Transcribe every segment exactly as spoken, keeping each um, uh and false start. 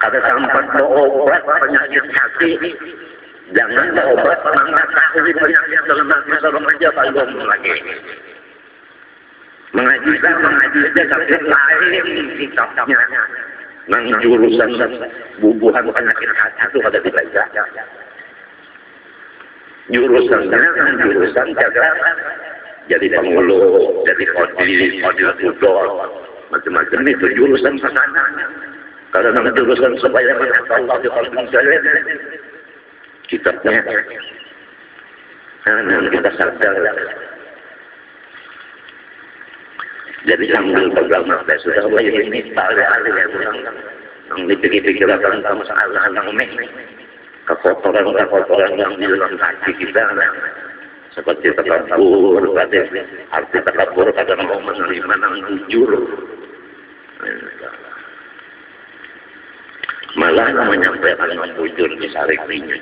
Ada tempat berobat penyakit hati, jangan berobat mengetahui penyakit dalam hati dalam aja belum lagi. Mengaji mengaji itu tapi lain kitabnya. Nang jurusan bubuhan penyakit hati itu ada dibaca. Jurusannya kan jurusan jaga jadi penghulu, jadi kodi, kodi udol, macam-macam itu jurusan sana. Karena nama jurusan supaya menghafal Allah di dalam saya, kitabnya, nah, kita sadar. Jadi sambil beragama saya sudah banyak ini tali-tali yang ulang, yang dipikir-pikirkan sama masalah yang ini, kekotoran-kekotoran yang di dalam hati kita, seperti takabur, arti takabur kadang mau menerima yang jujur, malah menyampaikan yang jujur di syariatnya.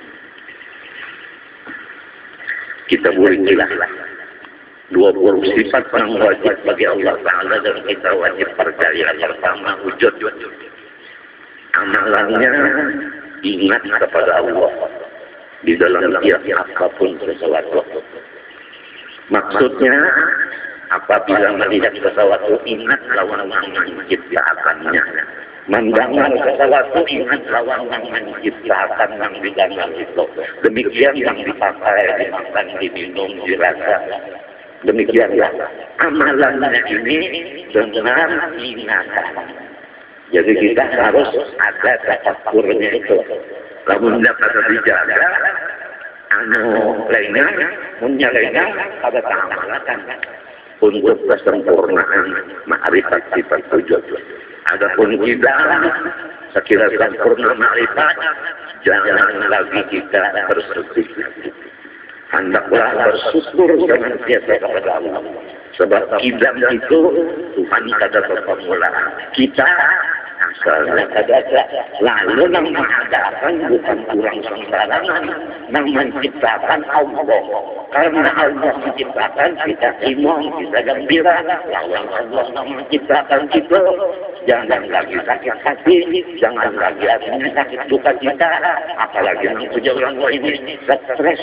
Kita boleh hilang. Dua puluh sifat yang wajib bagi Allah Ta'ala dan kita wajib percaya. Pertama, wujud. Amalannya ingat kepada Allah di dalam tiap apapun sesuatu. Maksudnya, apabila melihat sesuatu ingat lawan yang menciptakannya. Mendengar sesuatu ingat lawan yang menciptakan yang didengar itu. Demikian yang dipakai, dimakan, diminum, dirasa. Demikianlah amalannya ini dengan ingatan. Jadi kita harus ada tafakkurnya itu. Namun dapat dijaga, anu lainnya, punya lainnya pada keamalan untuk kesempurnaan ma'rifat sifat wujud. Adapun kita sekira sempurna ma'rifat, jangan lagi kita bersedih. Hendaklah bersyukur dengan tiada kepada Allah. Sebab kidam itu Tuhan kada permulaan. Kita asalnya kada ada. Lalu yang mengadakan bukan kurang sembarangan, yang menciptakan Allah. Karena Allah menciptakan kita iman, kita gembira. Lawan Allah yang menciptakan kita, jangan lagi sakit hati, jangan lagi adanya sakit duka kita, apalagi yang tujuh orang ini stres.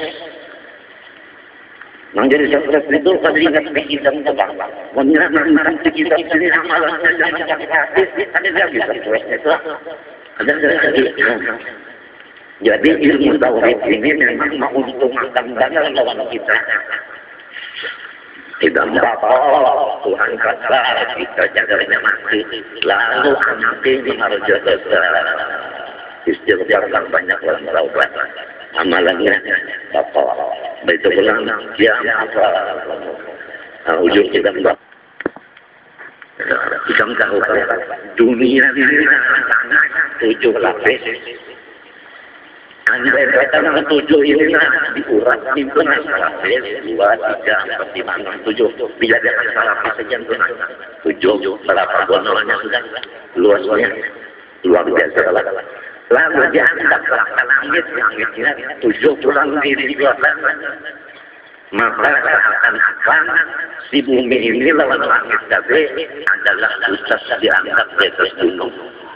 Menjadi stres itu pada ingat kita tentang menyerahkan kita sendiri amalannya jangan sakit hati, ada lagi stres itu, ada lagi. Jadi ilmu tauhid ini memang mau untuk makan dana lawan kita. Tidak apa-apa, Tuhan kata kita jaganya mati, lalu anaknya di marja besar. Istighfar banyak orang taubat. Amalannya bapak begitu pulang dia apa nah, ujung kita mbak kita tahu dunia ini tujuh lapis hanya kata nama tujuh ini diurat itu lapis dua tiga empat lima enam tujuh bila dia salah lapis saja tujuh berapa bonolnya sudah luasnya luar biasa lah. Lalu dia hendak ke langit, langitnya tujuh bulan diri delapan. Maka akan-akan si bumi ini lawan langit tadi adalah pusat diangkat di atas gunung.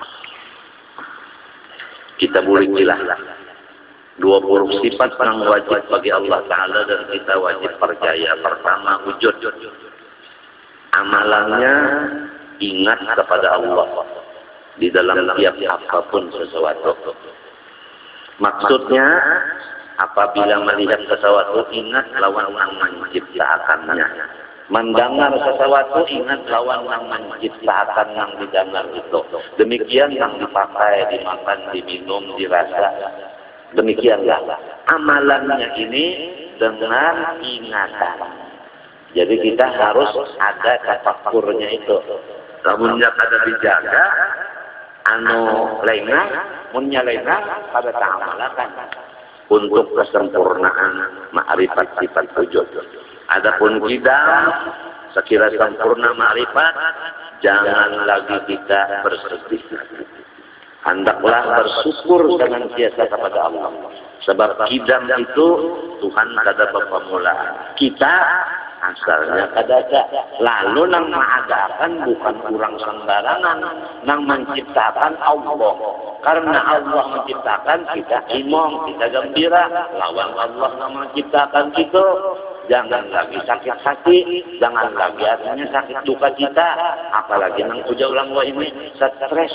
Kita boleh bilang dua puluh sifat yang wajib bagi Allah Ta'ala dan kita wajib percaya. Pertama, wujud. Amalannya ingat kepada Allah di dalam tiap apapun sesuatu. Maksudnya apabila melihat sesuatu ingat lawan yang menciptakannya. Mendengar sesuatu ingat lawan yang menciptakan yang didengar itu. Demikian yang dipakai, dimakan, diminum, dirasa. Demikianlah amalannya ini dengan ingatan. Jadi kita harus ada tafakkurnya itu. Namun ada dijaga anu lainnya, munya lainnya pada keamalan untuk kesempurnaan ma'rifat sifat wujud. Adapun kita sekira sempurna ma'rifat, jangan lagi kita bersedih. Hendaklah bersyukur dengan biasa kepada Allah. Sebab kidam itu Tuhan kada permulaan. Kita asalnya kadada. Lalu nang mengadakan bukan kurang sembarangan, nang menciptakan Allah. Karena Allah menciptakan kita imong, kita gembira. Lawan Allah yang menciptakan itu, jangan lagi sakit hati, jangan lagi artinya sakit duka cita, apalagi nang puja ulang wa ini stres.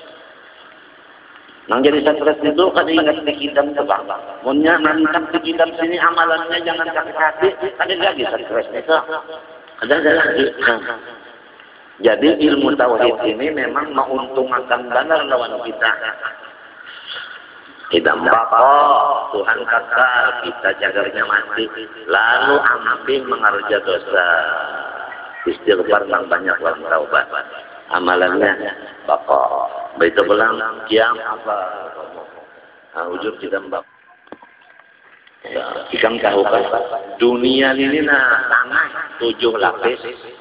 Nang jadi stres itu kada ingat di kitab tebak. Munnya mantap di kitab sini amalannya jangan sakit hati, kada lagi stres itu. Ada ada lagi. Jadi ilmu tauhid ini memang menguntungkan benar lawan kita. Idam bako, Tuhan kata kita jagarnya mati, lalu ambil mengarja dosa. Istighfar yang banyak orang taubat. Amalannya bako. Baita belang kiam apa? Ah, ujur kita mbak. Ya, ikan kahukan. Dunia ini nah tanah tujuh lapis.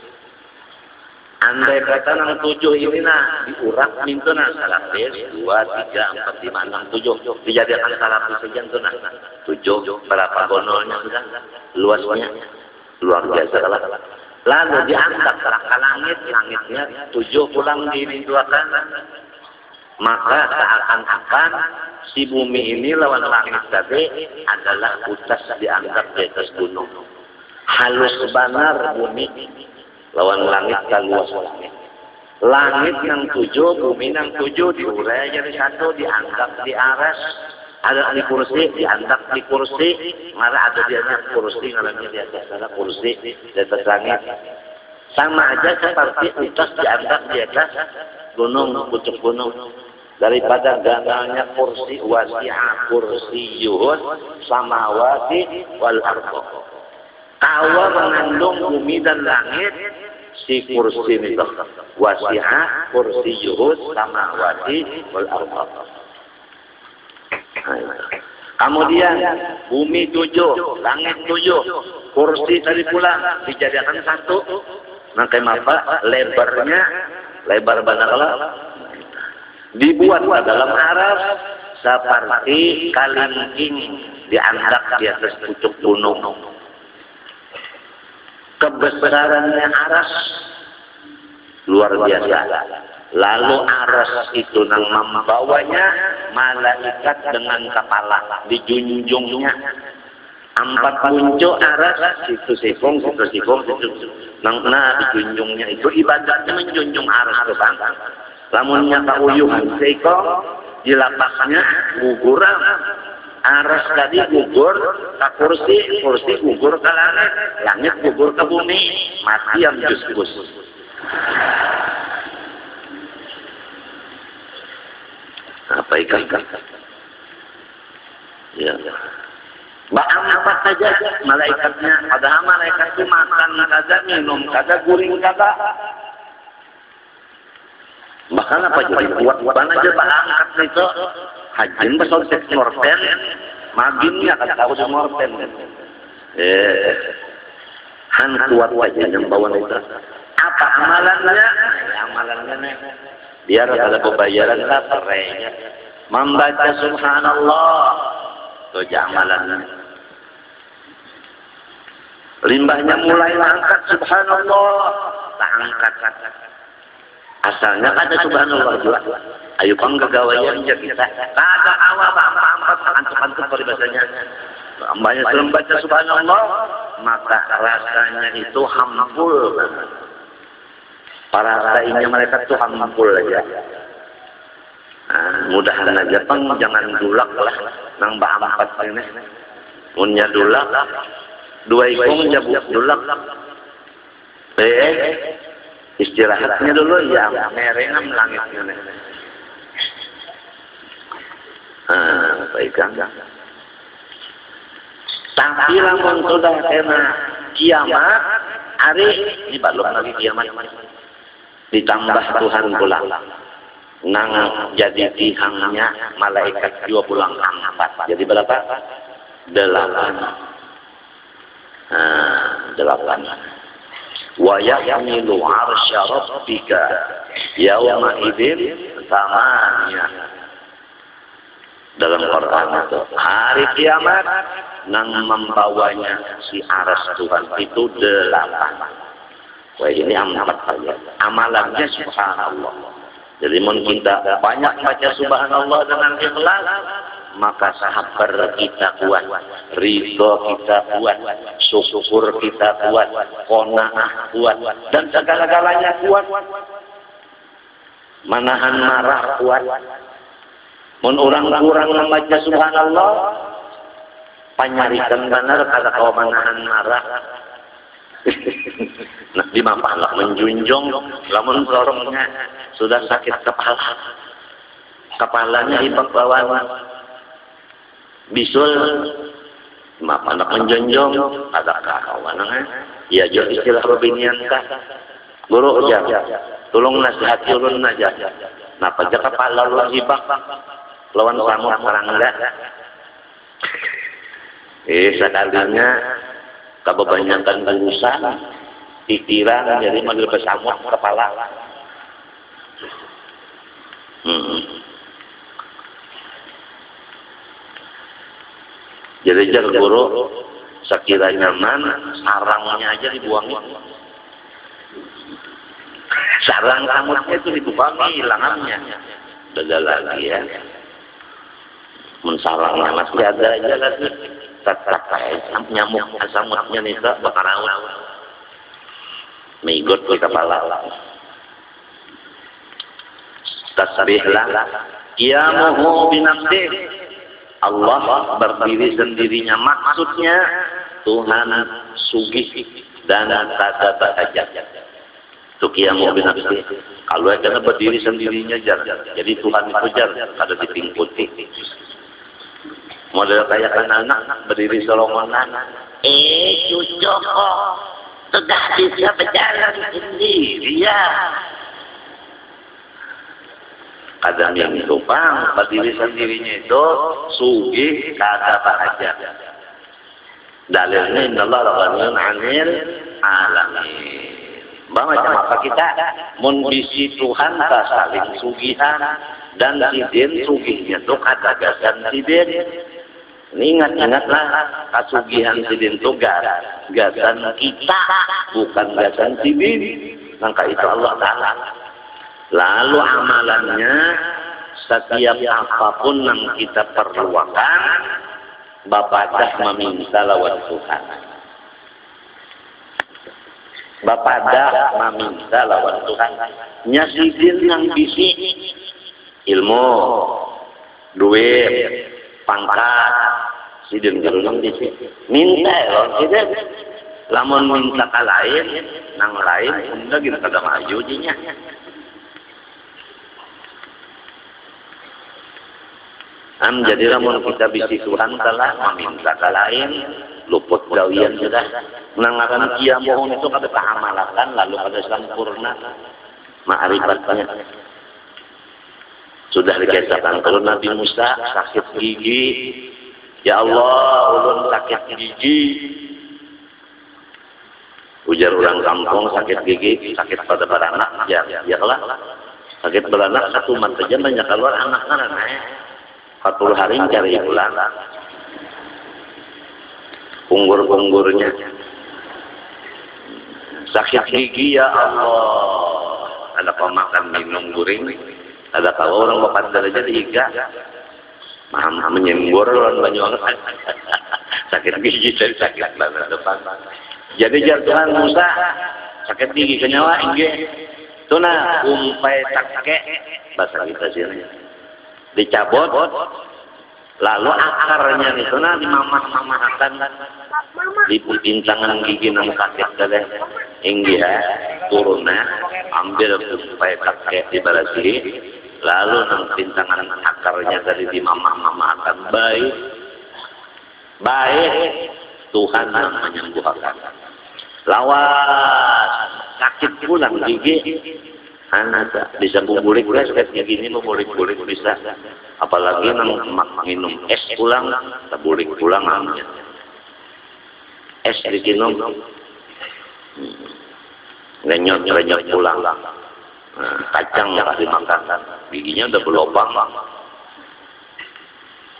Andai kata nang tujuh ini nah diurak mintu nah salapis dua tiga empat lima enam tujuh dijadikan salapis saja tuh nah tujuh berapa gonolnya sudah luasnya luar biasa lah. Lalu diangkat ke langit, langitnya tujuh pulang diduakan, maka seakan-akan si bumi ini lawan langit tadi adalah utas dianggap di atas gunung. Halus benar bumi lawan langit dan luas langit. Langit yang tujuh, bumi yang tujuh diurai jadi satu, dianggap di aras. Ada di kursi, dianggap di kursi. Malah ada di atas kursi, ngalami di atas ada kursi di atas langit. Sama aja seperti utas dianggap di atas gunung, pucuk gunung. Daripada ganalnya kursi wasi'ah kursi yuhud samawati wal ardo. Kawa mengandung bumi dan langit, si kursi itu wasi'ah kursi yuhud samawati wal ardo. Kemudian bumi tujuh, langit tujuh, kursi tadi pula dijadikan satu. Nah, kenapa lebarnya lebar banaklah dibuat dalam aras seperti kalingking diangkat di atas pucuk gunung. Kebesarannya aras luar biasa. Lalu aras itu nang membawanya malaikat dengan kepala dijunjungnya. Empat puncuk aras situ sikung, situ sikung, situ nang nah dijunjungnya itu ibadatnya menjunjung aras ke bang. Lamunnya kauyuhan sikung di lapasnya guguran. Aras tadi gugur ke kursi, kursi gugur ke langit, langit gugur ke bumi, mati yang jus-jus. Apa ikan ikan? Ya. Bahkan apa saja malaikatnya, padahal malaikat itu makan kada, minum kada, guring kada. Bahkan apa jadi buat-buatan aja bahangkat itu. Hajin besok seks morten, maginnya kada tahu di morten. Eh, han kuat wajah yang bawa itu. Apa amalannya? Amalannya biar ada pembayaran laparnya. Membaca subhanallah itu amalannya. Limbahnya mulai angkat subhanallah, tak angkat. Asalnya ada subhanallah juga. Ayo pang kegawaian aja kita. Kada awal bapa-bapa antuk-antuk peribahasanya. Banyak sebelum baca subhanallah, maka rasanya itu hampul. Para lainnya mereka tuh hampul aja. Nah, mudahan aja pang jangan dulak lah nang bahampat ini. Munnya dulak, dua ikung jabuk dulak. Eh, istirahatnya dulu ya, merengam langitnya. Ah, baik kan? Tapi lamun sudah kena kiamat, hari ini belum lagi kiamat. Ditambah Tuhan pulang. Nang jadi tihangnya malaikat dua pulang empat. Jadi berapa? Delapan. Ah, delapan. Wa ya'milu 'arsya rabbika yawma idzin thamaniya. dalam Quran itu. Hari kiamat nang membawanya si aras Tuhan itu delapan. Wah ini empat saja. Amalannya subhanallah. Jadi mun kita banyak baca subhanallah dengan ikhlas, maka sabar kita kuat, ridho kita kuat, syukur kita kuat, qanaah kuat, dan segala-galanya kuat. Manahan marah kuat. Mun orang kurang membaca subhanallah, panyarikan benar kada kau manahan marah. Nah, di mapalah menjunjung, lamun sorongnya sudah sakit kepala, kepalanya ibak bawaan, bisul, maaf anak menjunjung, ada kawanangan, ya jual istilah robinian kah, guru aja, tolong nasihat ulun aja, napa aja kepala lu ibak, lawan samut orang enggak, eh sekalinya kebanyakan urusan, pikiran, jadi model besamut kepala. Hmm. Jadi jangan guru sekiranya nyaman, sarangnya aja dibuangin. Sarang rambutnya itu dibuangi, hilangannya. Beda lagi ya. Mensarangnya masih ada aja lagi. Tak-tak nyamuk asamutnya nih tak bakar awal mengikut ke kepala tasbihlah qiyamuhu binafsih Allah berdiri sendirinya maksudnya Tuhan sugih dan tak ada itu qiyamuhu binafsih kalau kena berdiri sendirinya jar jadi Tuhan itu jar kada dipingkuti model kayak anak berdiri solongonan, eh cucu kok sudah bisa berjalan sendiri ya. Kadang yang tumpang berdiri sendirinya itu sugih kata bahagia. Dalilnya innallaha ghaniyun 'anil 'alamin. Bang macam apa kita mun bisi Tuhan tak saling sugihan dan sidin sugihnya tuh kada gasan sidin. Ingat-ingatlah kasugihan sidin itu gasan kita, bukan gasan sidin. Maka itu Allah Ta'ala. Lalu amalannya, setiap apapun yang kita perlukan, Bapak dah meminta lawan Tuhan. Bapak dah meminta lawan Tuhan. Nyasidin yang bisi ilmu, duit, pangkat, sidin gerunang disi. Minta loh, sidin. Lamun minta ke lain, nang lain, udah kita kada maju dinya. Am jadi lamun kita bisi Tuhan telah meminta ke lain, luput gawian sudah. Menangakan kia mohon itu kada kehamalakan, lalu kada sempurna ma'rifatnya. Sudah dikisahkan kalau Nabi Musa sakit gigi, ya Allah, ulun sakit gigi. Ujar orang kampung sakit gigi, sakit pada beranak, ya, ya lah. Sakit beranak satu mat saja banyak keluar anak anak. empat puluh hari cari bulan. Unggur-unggurnya. Sakit gigi ya Allah. Ada pemakan minum guring. Ada kalau orang bapak darah jadi iga, mama menyembur orang banyak sakit gigi dari sakit banget depan. Jadi jatuhan Musa sakit gigi kenyawa ingge, tuna umpai takke bahasa kita sini dicabut, lalu akarnya nih tuna dimamah-mamahkan di pintangan gigi nang sakit kali ingge ya turunnya ambil umpai takke di barasi. Lalu nang pintangan akarnya tadi di mama-mama akan baik, baik Tuhan yang menyembuhkan. Lawan sakit pulang gigi, anak bisa bubulik lah sakit gigi ini bubulik-bulik bisa. Apalagi nang minum es pulang, bubulik pulang amnya. Es diminum, renyot-renyot pulang. Nah, kacang yang dimakan, giginya udah berlubang.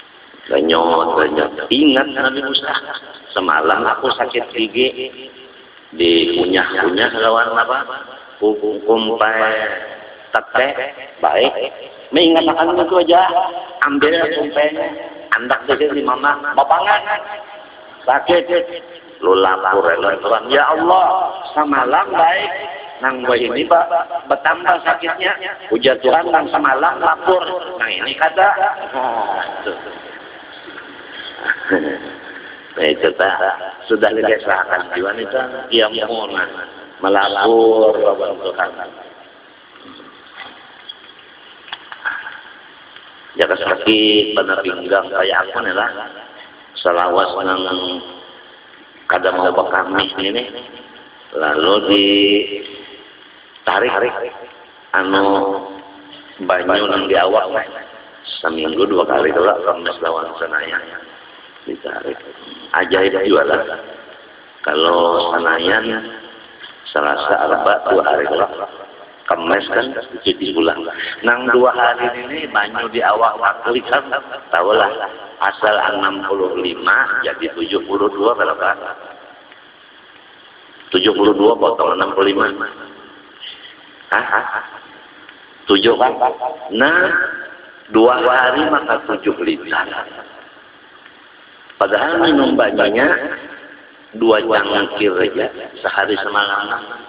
Ganyot, ganyot. Ingat Nabi Musa, semalam aku sakit gigi, dikunyah-kunyah lawan apa? Kumpai tete, baik. Mengingatkan itu aja, ambil kumpainya, andak saja di mama, bapangan, sakit. Lu lapor, Tuhan, ya Allah, semalam baik, nang bayi ini pak, bertambah sakitnya, puja Tuhan, nang semalam lapor, nah ini kata, nah itu tak, sudah dikesahkan jiwa itu, dia mohon melapor kepada Tuhan. Jaga sakit, benar pinggang kayak aku nih lah, selawas nang kada mau bekami ini, lalu ditarik anu banyu nang di awak seminggu dua kali tu lah kemes lawan Senayan ditarik. Ajaib juga lah kalau Senayan Selasa Arba dua hari tu lah kemes kan cuci ulang. Nang dua hari ini banyu di awak waktu kan tahu lah asal enam puluh lima jadi tujuh puluh dua berapa? tujuh puluh dua potong enam puluh lima. Hah? tujuh kan? Nah, dua hari maka tujuh liter. Padahal minum banyaknya dua cangkir aja sehari semalam.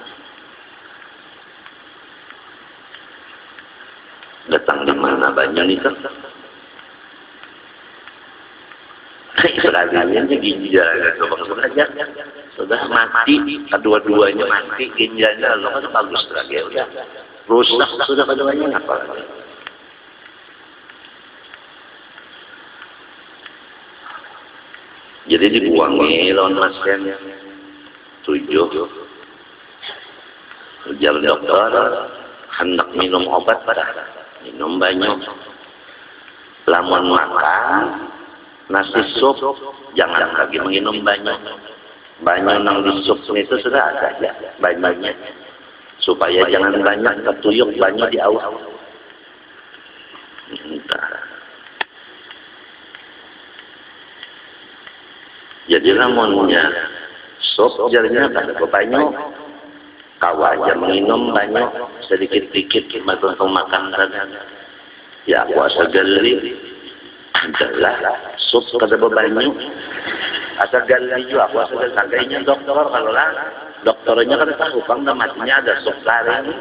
Datang di mana banyak itu? Sekalian ginjal coba saja sudah mati, kedua-duanya mati ginjalnya lo kan bagus lagi udah rusak sudah keduanya apa lagi? Jadi dibuangi lawan pasien tujuh ujar dokter hendak minum obat pada minum banyak lamun makan nasi sup jangan lagi minum banyak banyak nang di sup itu sudah ada ya banyaknya supaya jangan banyak ketuyuk banyak di awal. Jadi lamunnya sup jadinya ada banyak kau aja minum banyak sedikit-sedikit untuk makan saja ya puasa geli adalah sup kada bebanyu asal gali juga aku asal sagainya dokter kalau lah dokternya kan tahu bang matinya ada sup garing.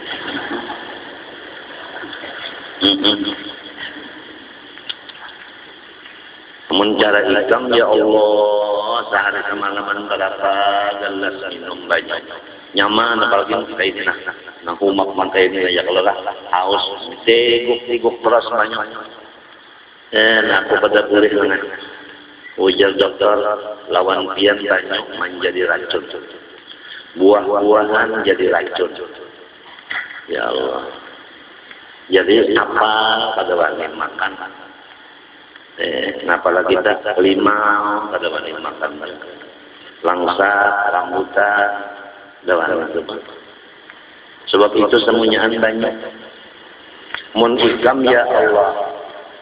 Mencara ikan ya Allah sehari semalaman berapa gelas minum banyak nyaman apalagi kayak ini nah nah humak mantai ini ya kalau lah haus teguk-teguk terus banyak. Eh, aku pada boleh dengan ujar dokter lawan pian banyak menjadi racun, buah-buahan jadi racun. Ya Allah. Jadi apa pada wani makan? Eh, apalagi kita lima pada wani makan, langsa, rambutan, dawan itu. Sebab itu semuanya banyak. Mun ikam ya Allah.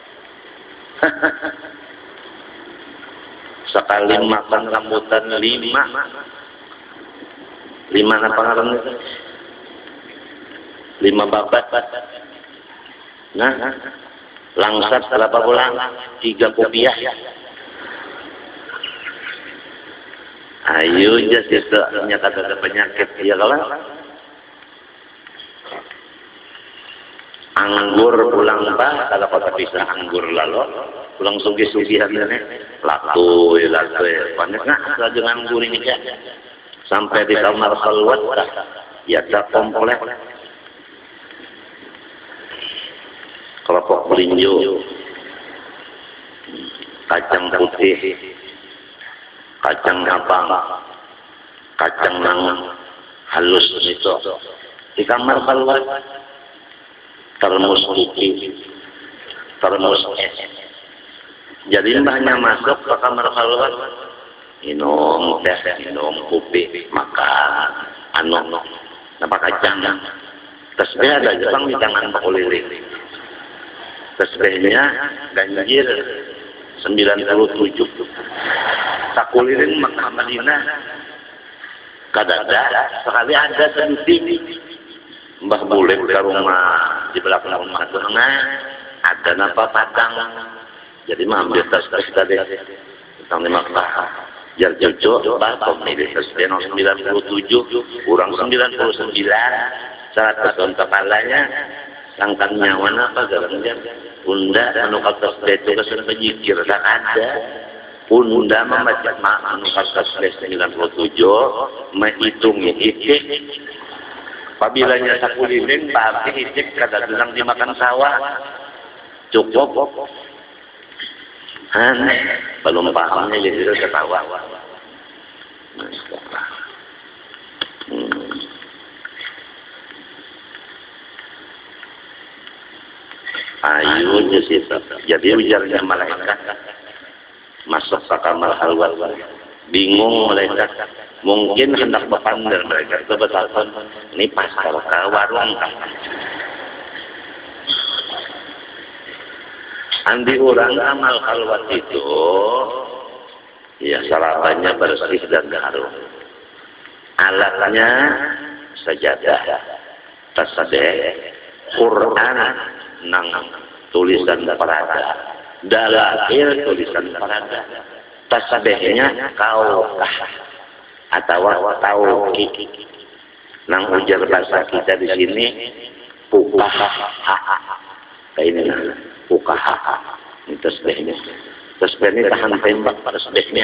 Sekali makan rambutan lima lima apa ngaran itu lima babat nah langsat berapa bulan tiga kopiah ayo jas itu ternyata ada penyakit ya kalau anggur pulang bah kalau kota pisah anggur lalu pulang sugi-sugihan ini laku laku banyak nggak lagi anggur ini ya sampai di kamar khalwat ya tak komplek kelompok melinjo kacang putih kacang abang kacang nang halus itu di kamar khalwat termos kopi, termos es. Jadi mbahnya masuk ke kamar khalwat, minum teh, minum kopi, makan, anu, napa kacang. Tasbih ada Jepang di tangan Pak Lilik. Tasbihnya ganjil, sembilan puluh tujuh. Sakulirin Makkah Madinah kadada sekali ada sedetik Mbah boleh ke rumah di belakang rumah tengah ada napa padang. Jadi mah ambil tas-tas tadi tentang lima Makkah. Jar jojo bah pemilih tas sembilan puluh tujuh kurang sembilan puluh sembilan seratus tahun kepalanya sangkan nyawa apa garamnya unda anu kertas itu kesan pejikir tak ada unda membaca anu kertas sembilan puluh tujuh menghitung itik pabilanya sakulilin berarti itik kada bilang dimakan sawah cukup aneh belum pahamnya jadi dia ketawa hmm. Ayo jadi ujarnya malaikat masuk ke kamar halwat bingung malaikat mungkin hendak berpandang mereka kebetulan ini pasar ke warung andi orang amal halwat itu ya sarapannya bersih dan harum alatnya sajadah tasbih Quran nang tulisan parada dalil tulisan parada tasbihnya kaukah atau tauqi nang ujar bahasa kita di sini fuqaha kayak ini fuqaha ini tasbihnya tasbihnya tahan tembak tasbihnya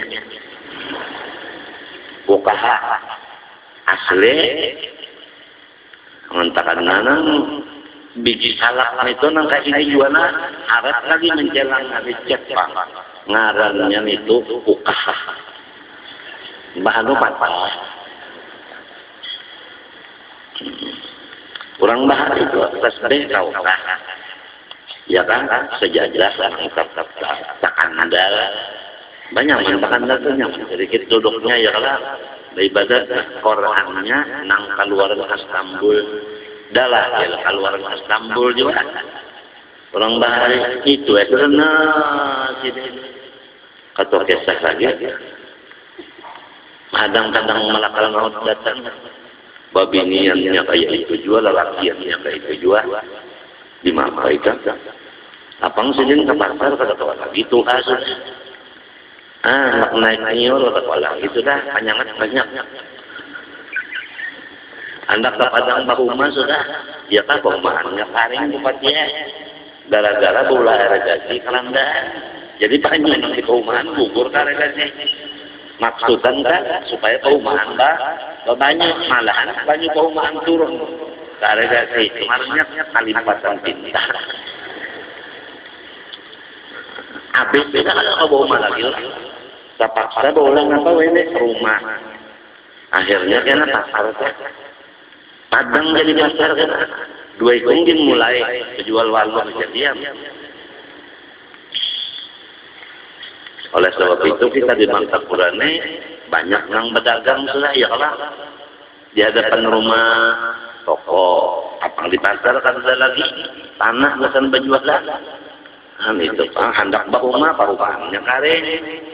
fuqaha asli mengatakan nanang biji salak itu nangka ini juana harap lagi menjelang hari Jepang ngarannya itu fuqaha bahan apa orang bahas itu tasbih kaukah ya kan sejajar mantap tak andal banyak mantap andal tuh yang sedikit duduknya ya lah ibadat Qurannya nang keluaran Istanbul dalah ya keluar Istanbul juga orang bahari itu itu nah sini kata kisah lagi kadang-kadang malakal maut datang babi niannya kayak itu jual lelakiannya kayak itu jual dimaafkan apang sejeng ke pasar kata kata itu asal ah naik nior kata kata itu dah panjangan banyak anda ke padang bahuma sudah, ya kan perumahannya paring bupatinya, gara-gara bola irigasi kelandaan. Jadi banyak yang di perumahan gugur ke irigasi. Maksudkan kan supaya perumahan bah banyak malahan banyak perumahan turun ke irigasi. Kemarinnya kalimpatan tinta. Habis kita ada ke bawah lagi lah. Terpaksa boleh apa ini rumah. Akhirnya kena pasar teh. Padang jadi pasar kan, dua kunjung mulai jual warung kejadian. Oleh sebab itu kita di Mangsa Purane banyak yang berdagang sudah ya kalau di hadapan rumah toko, apa di pasar kan ada lagi tanah besan berjualan. Nah, itu pak hendak bahuma perubahannya karen.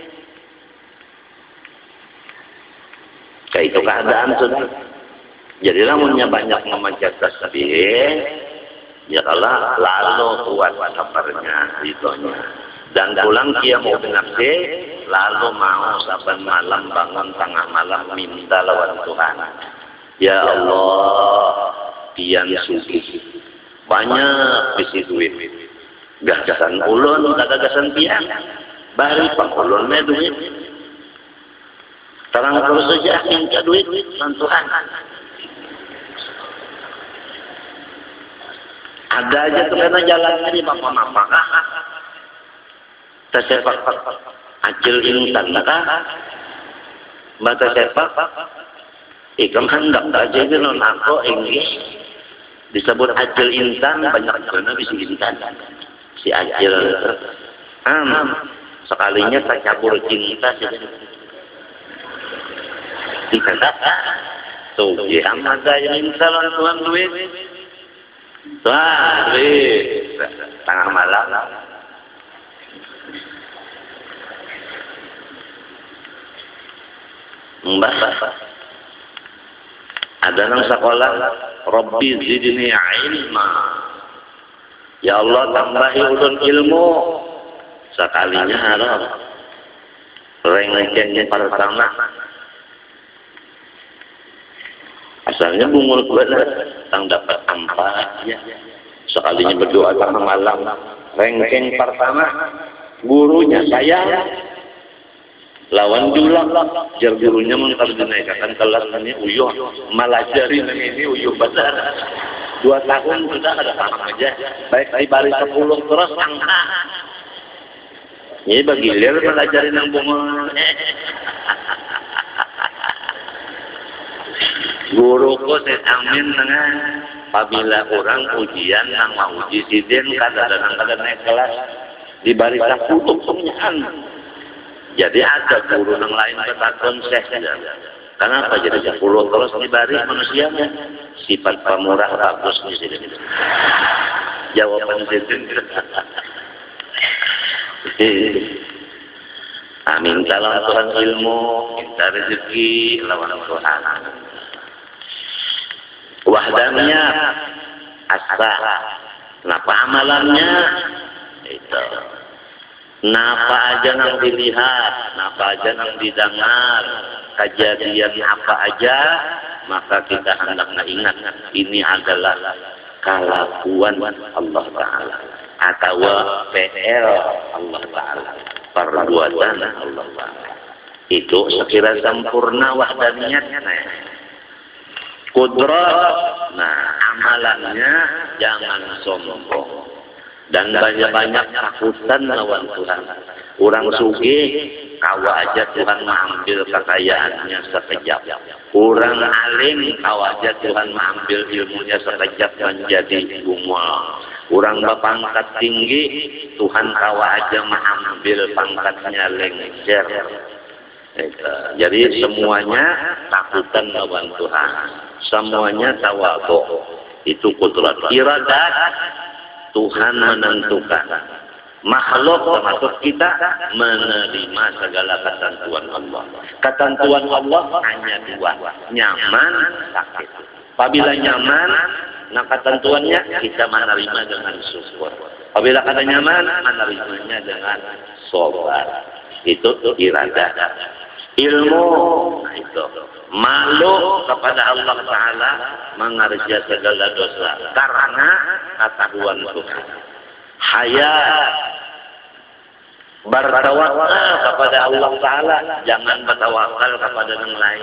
Kayak itu keadaan sudah. Jadi lamunnya banyak membaca tasbih, ya Allah lalu kuat sabarnya ridhonya. Dan pulang dia mau nafsi, lalu mau saban malam bangun tengah malam minta lawan Tuhan. Ya Allah, pian suci. Banyak bisi duit. Gagasan ulun, gagasan pian. Bari pangulunnya duit. Terang terus saja minta duit dengan Tuhan. Ada aja tuh karena jalannya di bapak-bapak. Tersepak acil intan kah? Mata sepak ikam hendak aja ke non aku ini disebut acil intan banyak karena bisa intan si acil am sekalinya tak cabur cinta sih tidak tuh ya ada yang insan tuan duit tuan duit tengah malam Mbah, ada nang sekolah, Rabbi zidni ilma. Ya Allah tambahi ulun ilmu. Sekalinya harap rengeknya pertama. Asalnya bungul benar, tang dapat empat ya. Sekalinya berdoa tengah malam, rengkeng pertama, gurunya saya lawan julak, jar gurunya mentar dinaikkan kelas ini uyuh, malah jari ini uyuh besar. Dua tahun sudah ada sama aja, baik di baris sepuluh terus angka. Ini bagi lir melajarin yang bungul. Guruku saya amin dengan apabila orang ujian nang mau uji sidin kadang-kadang kada naik kelas di barisan tutup semuanya. Jadi ada guru yang lain ketakon syekh. Kenapa jadi sepuluh terus di baris manusianya? Sifat pemurah bagus di sini. Jawaban sidin. Amin kalau Tuhan ilmu, minta rezeki lawan Tuhan. Wahdamnya asa, kenapa amalannya itu, napa aja nang dilihat, napa aja nang didengar, kejadian apa aja, maka kita hendaknya ingat ini adalah kelakuan Allah Taala atau P L Allah Taala, perbuatan Allah Taala. Itu sekira sempurna wahdaniyatnya. Kudrat, nah amalannya jangan sombong dan banyak-banyak takutan lawan Tuhan. Orang sugih kawa aja Tuhan mengambil kekayaannya sekejap. Orang alim kawa aja Tuhan mengambil ilmunya sekejap menjadi bungul. Orang berpangkat tinggi Tuhan kawa aja mengambil pangkatnya lengser. Jadi semuanya takutan lawan Tuhan. Semuanya tawadhu. Itu kudrat. Iradat Tuhan menentukan. Makhluk termasuk kita menerima segala ketentuan Allah. Ketentuan Allah hanya dua, nyaman, sakit. Apabila nyaman, nah ketentuannya kita menerima dengan syukur. Apabila kata nyaman, menerimanya dengan sabar. Itu iradat. Ilmu, nah itu malu kepada Allah Ta'ala mengerja segala dosa karena ketahuan Tuhan. Haya bertawakal kepada Allah Ta'ala, jangan bertawakal kepada yang lain.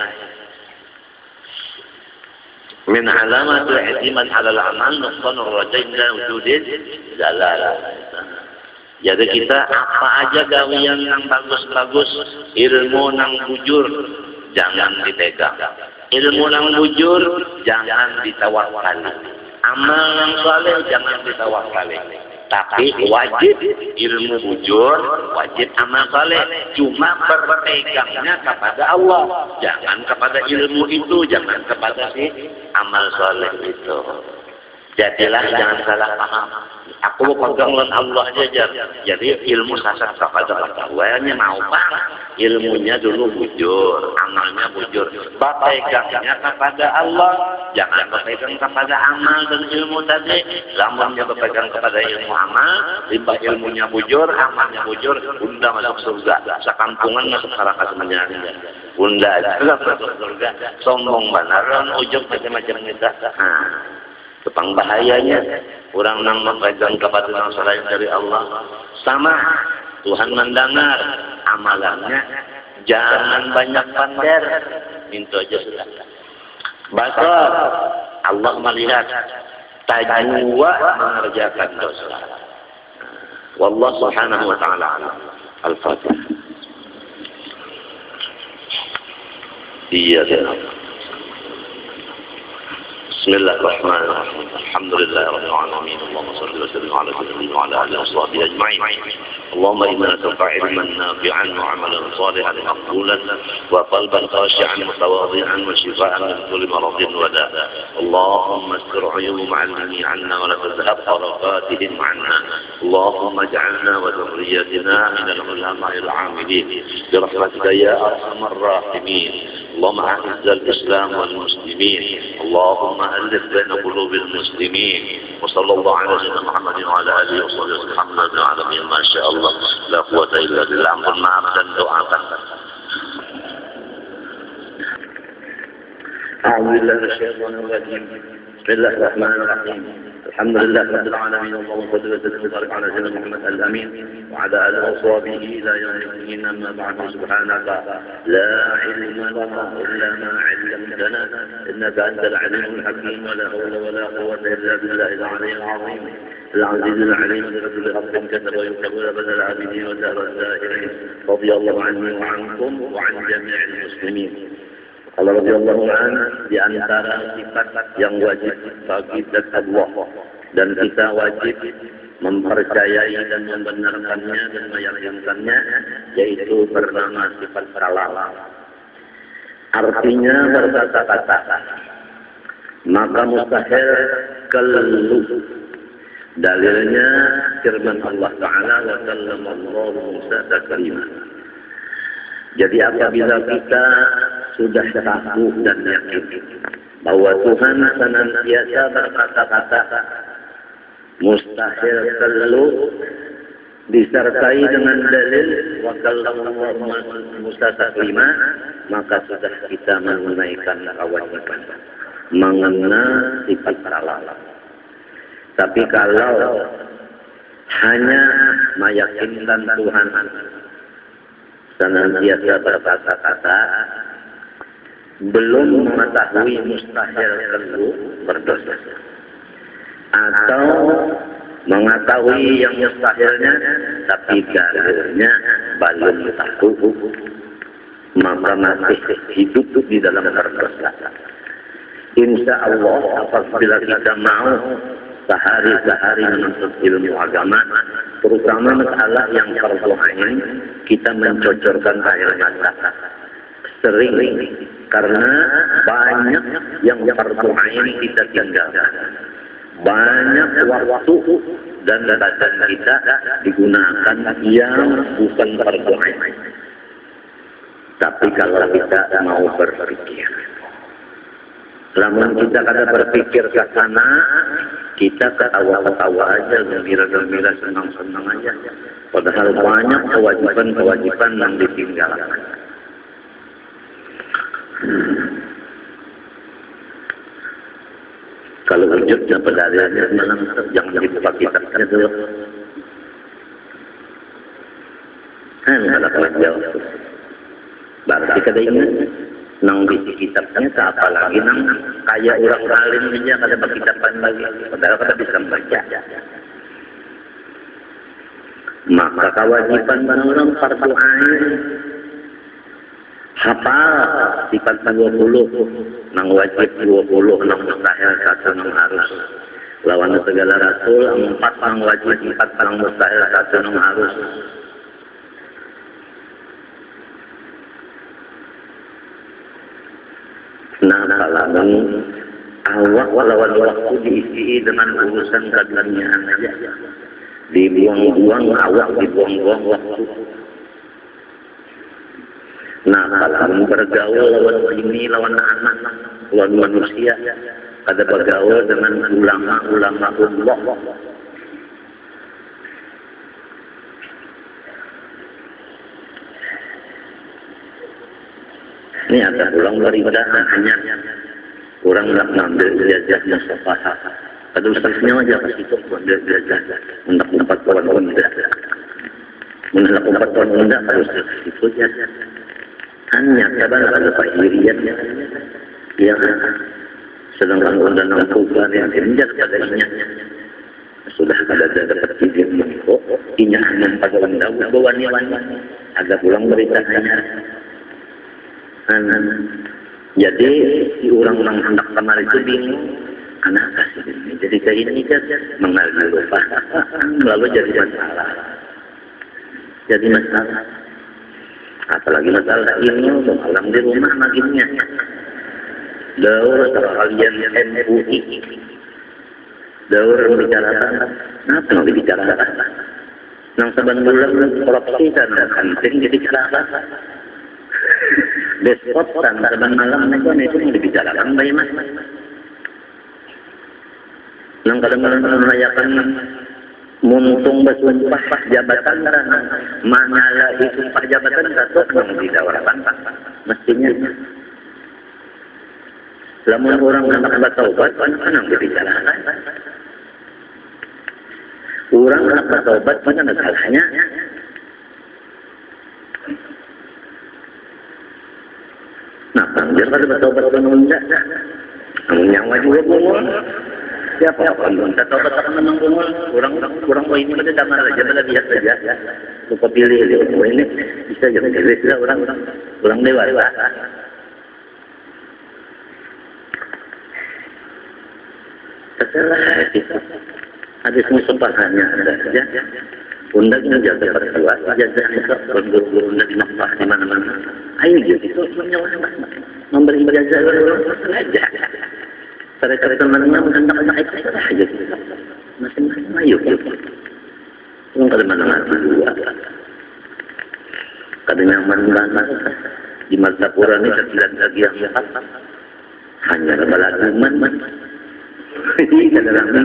Min alamatul i'timad 'ala al-amal nuqsanur rajain dan wujudin zalal. Jadi kita apa aja gawian yang bagus-bagus, ilmu nang bujur jangan dipegang. Ilmu nang bujur jangan ditawakali. Amal nang saleh jangan ditawakali. Tapi wajib ilmu bujur, wajib amal saleh. Cuma berpegangnya kepada Allah, jangan kepada ilmu itu, jangan kepada si amal saleh itu. Jadilah jangan salah paham. Aku pegang dengan Allah aja, jadi ilmu sasar kepada Allah. Wahnya mau bang, ilmunya dulu bujur, amalnya bujur. Bapegangnya kepada Allah, jangan berpegang kepada amal dan ilmu tadi. Lamunnya berpegang kepada ilmu amal, riba ilmunya bujur, amalnya bujur, bunda masuk surga. Sekampungan masuk neraka semuanya. Bunda juga masuk surga. Sombong beneran, ujub macam-macam kita. Tepang bahayanya orang yang memegang kepada orang selain dari Allah. Sama Tuhan mendengar amalannya, jangan banyak pander, minta aja sudah. Basar Allah melihat, tajwa mengerjakan dosa. Wallah subhanahu wa ta'ala. Al-Fatihah. Iya, Bismillahirrahmanirrahim. Alhamdulillahirrahmanirrahim. Allahumma salli wa sallim ala sayyidina wa ala alihi wa sahbihi ajma'in. Allahumma inna nas'aluka ilman nafi'an wa 'amalan salihan maqbulan wa qalban khashi'an mutawadhi'an wa shifaa'an min kulli maradin wa da'. Allahumma astir 'uyub ma'allimi 'anna wa la tazhab tarafatihim 'anna. Allahumma ij'alna wa dhurriyyatina min al-ulama'il 'amilin bi rahmatika ya arhamar rahimin. اللهم أعز الإسلام والمسلمين اللهم ألف بين قلوب المسلمين وصلى الله على سيدنا محمد وعلى آله وصحبه محمد وعلى آله ما شاء الله لا قوة إلا بالله. Ampun maaf dan doakan. أعوذ بالله من الشيطان الرجيم. بسم الله الرحمن الرحيم. الحمد لله رب العالمين اللهم صل وسلم وبارك على سيدنا محمد الأمين وعلى آله وصحبه إلى يوم الدين. أما بعد سبحانك لا علم لنا إلا ما علمتنا إنك أنت العليم الحكيم ولا حول ولا قوة إلا بالله العلي العظيم العزيز العليم الذي بحق كتب ويكتب بدل العابدين ودار الزاهرين رضي الله عني وعنكم وعن جميع المسلمين. Allah radhiyallahu anhu di antara sifat yang wajib bagi Allah dan kita wajib mempercayai dan membenarkannya dan meyakinkannya yaitu bernama sifat kalam. Artinya berkata-kata. Maka mustahil kelu. Dalilnya firman Allah Taala wa kallamallahu Musa taklima. Jadi apabila kita sudah tahu dan yakin bahwa Tuhan senantiasa berkata-kata, mustahil perlu disertai dengan dalil wa kallamallahu Musa taklima, maka sudah kita menunaikan kewajiban mengenal sifat kalam. Tapi kalau hanya meyakinkan Tuhan senantiasa berkata-kata, belum mengetahui mustahil perlu berdosa, atau mengetahui yang mustahilnya tapi dalilnya belum tahu, maka masih hidup di dalam berdosa. Insya Allah apabila kita mau sehari-sehari menuntut ilmu agama, terutama masalah yang fardhu ain, kita mencocorkan air mata. Sering karena banyak yang fardhu ain kita tinggalkan. Banyak waktu dan badan kita digunakan yang bukan fardhu ain. Tapi kalau kita mau berpikir, namun kita kada berpikir ke sana, kita ketawa-ketawa aja, gembira-gembira, senang-senang aja. Padahal banyak kewajiban-kewajiban yang ditinggalkan. Kalau wujudnya pedaliannya malam jangan dibuka kitabnya dulu. Kan kalau jauh. Berarti kada ingat nang bisi kitabnya tak apa lagi nang kayak orang alim aja kada berkitaban lagi, padahal kada bisa membaca. Maka kewajiban orang fardhu ain hafal sifat dua puluh, nang wajib dua puluh, nang mustahil satu, nang harus. Lawan segala rasul empat, nang wajib empat, nang mustahil satu, nang harus. Nah, kalau awak lawan waktu diisi dengan urusan keduniaan aja, dibuang-buang awak, dibuang-buang waktu. Nah, kalau bergaul lawan ini, lawan anak, lawan manusia, ada bergaul dengan ulama-ulama Allah. Ini ada ulang beribadah hanya orang nak ngambil belajar musafaha. Ada ustaznya aja pas itu ngambil belajar untuk empat tahun muda. Untuk empat tahun muda harus itu aja. Hanya kabar ada pahiriannya. Yang sedangkan undang undang yang dirinjak padanya sudah ada dapat izin info. Inya hanya pada undang bawa niwannya. Ada ulang berita hanya. Jadi si orang-orang hendak kemarin itu bingung, kenapa sih ini? Jadi kayak ini kan mengalami lupa, lalu jadi masalah. Jadi masalah. Apalagi masalah ini, malam di rumah maginya. Daur sekalian M U I, daur membicarakan, apa yang dibicarakan? Nang sebenarnya korupsi dan kanting jadi cara apa? Despotan teman malam itu itu yang dibicarakan bagaimana? Nang kadang-kadang merayakan muntung bersumpah jabatan dan mana lagi sumpah jabatan satu yang didawarakan mestinya. Lamun orang hendak bertaubat, mana yang dibicarakan? Orang hendak bertaubat, mana salahnya? Nah, panggil kalau bertaubat menunda, nyawa juga kumul. Siapa yang bertaubat akan memang kumul? Orang orang oh ini pada damar aja, pada biasa saja. Lupa pilih, oh ini bisa jadi pilih orang orang dewasa. Terserah kita. Ada semua sempahannya ada saja. Undangnya jaga berdua, jaga hisap, guru-guru undang nafas di mana-mana. Ayo gitu, itu semuanya memberi berjasa orang saja. Cara-cara teman-teman hendak-hendak itu saja. Masing-masing ayo gitu. Orang kada mana-mana dua. Kada nyaman banget. Di masa Quran ini tersilat lagi yang empat. Hanya balaguman. Kada ramai.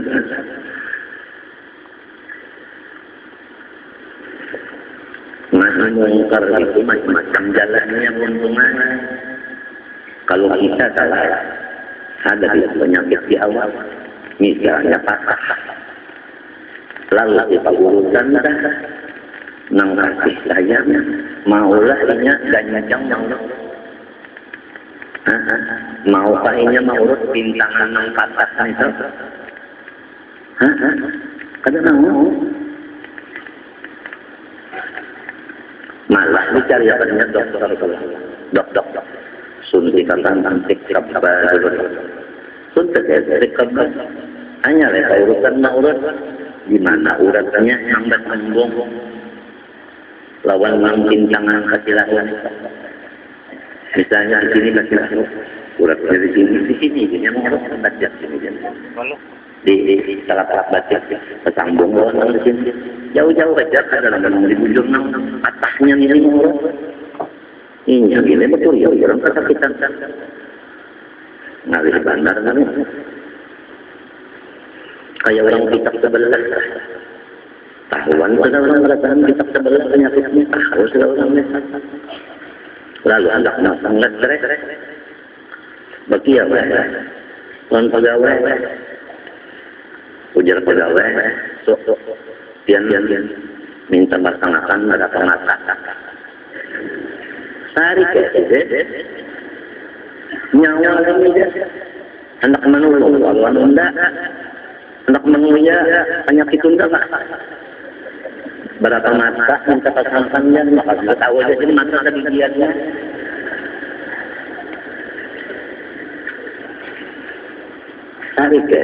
Masih mungkar itu macam-macam jalannya untungan. Kalau kita salah, ada penyakit di awal, misalnya patah, lalu kita urusan dah, nang kasih sayang, maulah inya dan nyajang mau, mau kayaknya mau urut bintangan nang patah itu, kadang mau. Malah dicari apa namanya dokter dok dok dok suntikan antik kabar suntik dari kabar hanya lah urutan mau urut di mana uratnya sambat membong lawan mungkin jangan kasilahan misalnya di sini kasih uratnya di sini di sini dia mau urut baca sini dia di di salah-salah baca pesambung lawan di sini jauh-jauh aja ada dalam di ujung nang patahnya ini urut ini gini betul ya orang kesakitan ngalih bandar kan kayak orang kitab sebelah tahuan pada orang merasakan kitab sebelah penyakitnya tahu sudah orangnya lalu anak masang letrek bagi apa tuan pegawai ujar pegawai sok sok pian pian pian minta pasangan berapa mata sari ke nyawa kami dia hendak menolong lawan unda hendak menguya penyakit unda pak berapa mata minta pasangannya maka sudah tahu aja jadi mata ada bijiannya sari ke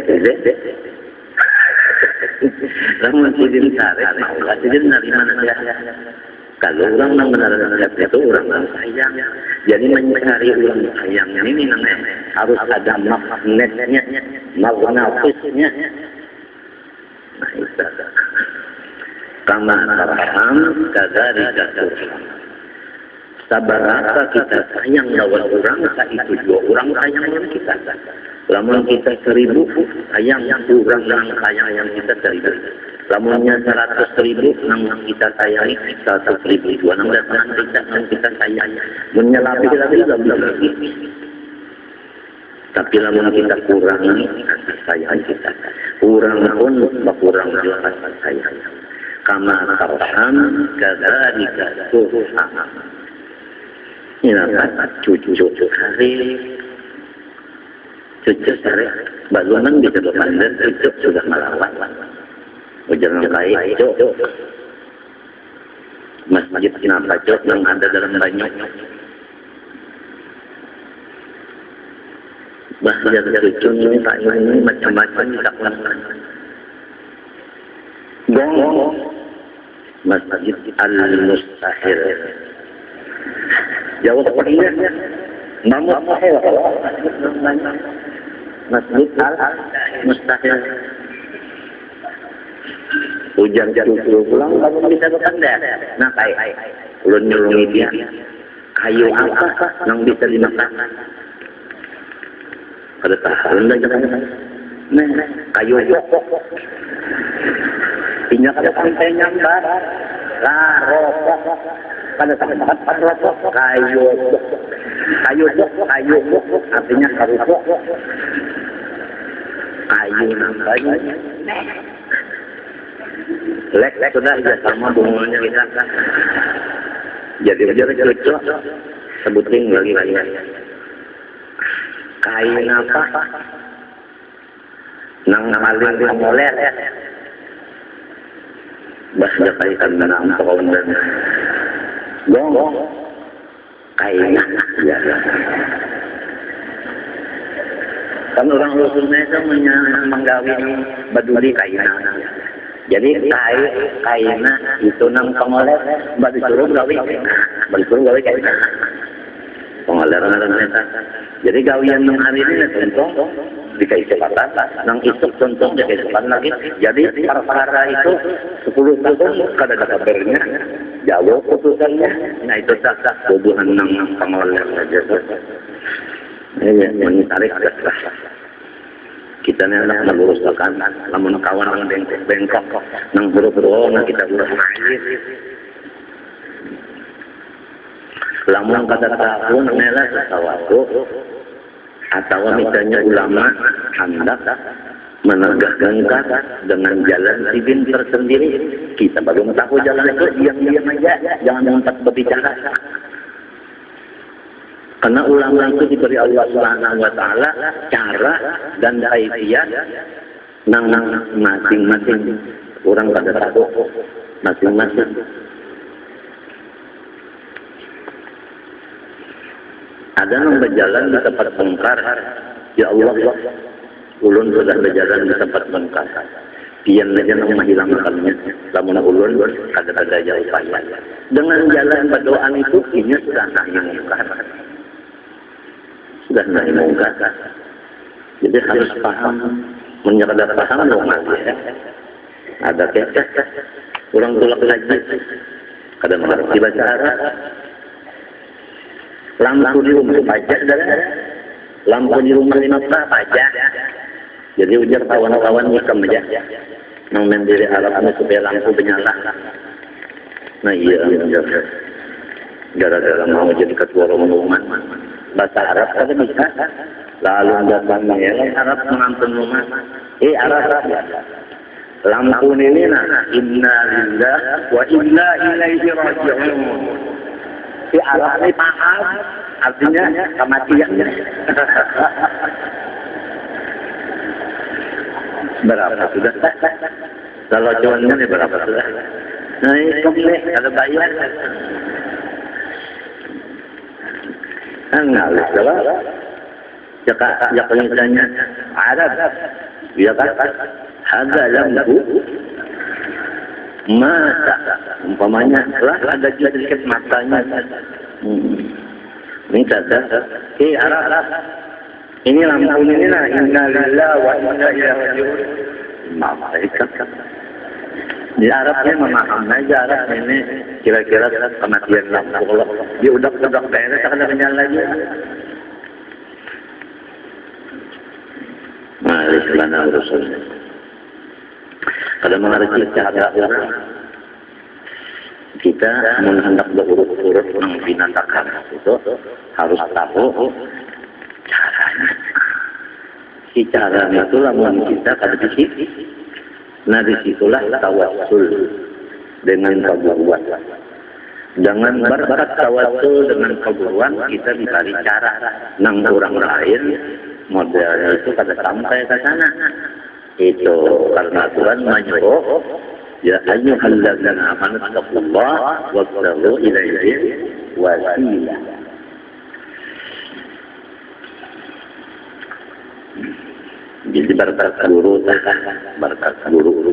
namun sidin tarik maulah sidin dari mana dia kalau orang yang benar-benar itu orang yang sayang jadi mencari orang sayang ini namanya harus ada magnetnya magnetisnya nah itu kama tarham kadzari turham sabaraka kita sayang lawan orang itu juga orang sayang lawan kita lamun kita seribu sayang orang yang sayang yang kita seribu lamunnya seratus ribu nang kita sayangi seratus ribu dua nang datang kita nang kita sayang menyelapi kita tidak belum lagi tapi lamun kita kurang kasih sayang kita kurang pun berkurang juga kasih sayang kama tarham kadzalika turham ini apa cucu-cucu hari cucu hari bagunan bisa berpandang cucu sudah melawan jangan baik itu masjid kenapa cok yang ada dalam banyak bahasa cucu ini tak ini macam-macam tak pernah gong masjid al-mustahil jauh sepertinya namun masjid al-mustahil hujan cucu pulang kamu bisa ke tenda nah kayak ulun nyulungi dia kayu apa yang bisa dimakan? Kada tahan lah jangan. Nah, kayu pokok. Inya kada sampai nyambar. Lah rokok. Kada sampai rokok kayu. Kayu pokok, kayu pokok artinya karupok. Kayu namanya. Lek lek sudah ya sama bunganya kita. Jadi jadi cocok. Sebutin lagi lagi. Kain apa? Nang paling moler. Bahasa kaitan dengan pohon dan gong. Kain ya. Kan orang Rasulnya itu menggawin baduli kainan. Jadi kain kaina itu nang pengoler, mbak disuruh gawe, mbak disuruh gawe kainan. Pengoler nang mereka. Jadi gawian nang hari ini contoh dikai kesempatan, nang isuk contoh dikai kesempatan lagi. Jadi perkara itu sepuluh tahun kada ada kabarnya, jauh putusannya. Nah itu tak hubungan nang pengoler saja. Ini menarik ada kita ni nak meluruskan, namun kawan yang bengkok bengkok, nang buru-buru, nang kita urus air. Lamun kada tahu nela sesuatu, atau misalnya ulama hendak menegakkan dengan jalan sibin tersendiri, kita baru tahu jalan itu diam-diam aja, jangan tempat berbicara. Karena ulama itu diberi Allah Subhanahu wa taala cara dan kaifiyat nang masing-masing orang pada tahu masing-masing. Ada yang berjalan di tempat bongkar, ya Allah, ulun sudah berjalan di tempat bongkar. Pian saja nang menghilangkannya, lamun ulun kada ada jauh upaya. Dengan jalan berdoa itu ini sudah menghilangkan. Sudah naik muka. Jadi harus paham, menyerada paham dong ya. Ada kecek, orang tulak lagi, kadang mengerti bahasa Arab. Lampu di rumah pajak dah, lampu di rumah lima pajak. Jadi ujar kawan-kawan ikam aja, nang mendiri Arab ini supaya lampu menyala. Nah iya, ujar. Gara-gara mau jadi ketua rombongan. Bahasa Arab kada bisa. Lalu datang yang Arab mengampun rumah. Eh Arab ya. Lampu ini nah inna lillahi wa inna ilaihi raji'un. Si Arab ini paham artinya kematiannya. Berapa sudah? Kalau cuannya nih berapa sudah? Nah ini kalau bayar. Enggak, kalau jika jika misalnya Arab, dia kata ada lampu mata, umpamanya lah ada sedikit matanya. Hmm. Ini kata, eh Arab, ini lampu ini lah, inna lillahi wa inna ilaihi raji'un. Malaikat. Di Arabnya memahami aja Arab ini kira-kira kematian lampu kalau dia udah-udah beres akan menyala lagi. Nah, Islam urusan. Kalau mengerti cara orang, kita menghendak berurut-urut membinasakan itu harus tahu caranya. Si cara itulah kita kada disiplin. Nah disitulah tawassul dengan keburuan. Dengan berkat tawassul dengan keburuan kita diberi cara nang orang lain model itu kada sampai ke sana. Itu karena Tuhan menyuruh ya ayyuhalladzina amanu taqullaha wabtaghu ilaihi wasilah. Jadi berkat guru, berkat guru.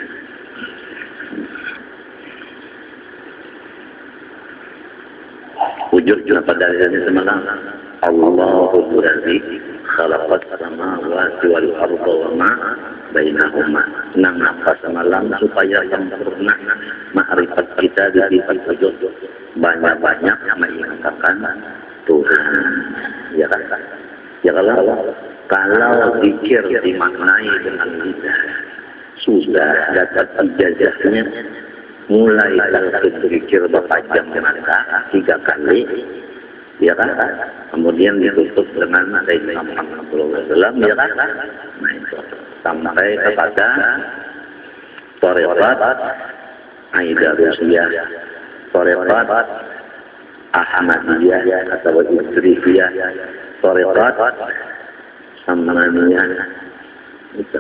Wujud pada hari semalam Allahul Ladzi khalaqas samawati wal arda wa ma bainahuma. Nang apa semalam supaya sempurna ma'rifat kita kita diberi petunjuk banyak-banyak mengingatkan Tuhan. Ya kan? Ya kalau kalau zikir dimaknai dengan lidah, sudah dapat ijazahnya mulai dari zikir berapa jam masa tiga kali, ya kan? Kemudian ditutup dengan Sayyidina Muhammad sallallahu alaihi wasallam, ya kan? Nah, itu sampai kepada Thariqat Aidarusiyah, Thariqat Ahmadiyah atau Idrisiyah, Thariqat Samaniyah. Itu.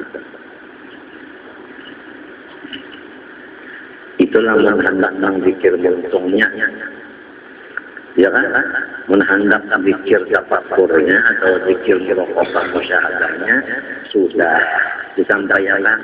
Itulah menhandap zikir untungnya, ya kan? Menhandap zikir tafakurnya atau zikir muraqabah musyahadahnya sudah disampaikan.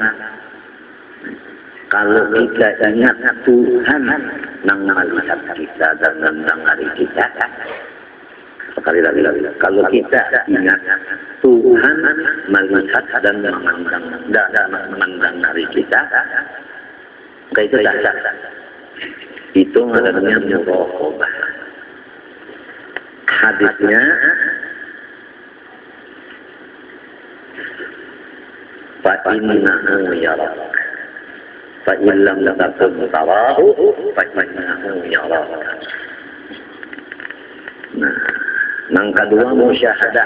Kalau kita ingat Tuhan yang melihat kita dan mendengar kita, sekali lagi lagi. Kalau kita ingat Tuhan melihat dan memandang dan mendengar kita, maka itu dasar. Itu adanya muraqabah. Hadisnya fa innahu yarak fa illam takun tarahu fa innahu yarak. Nah, yang kedua musyahadah.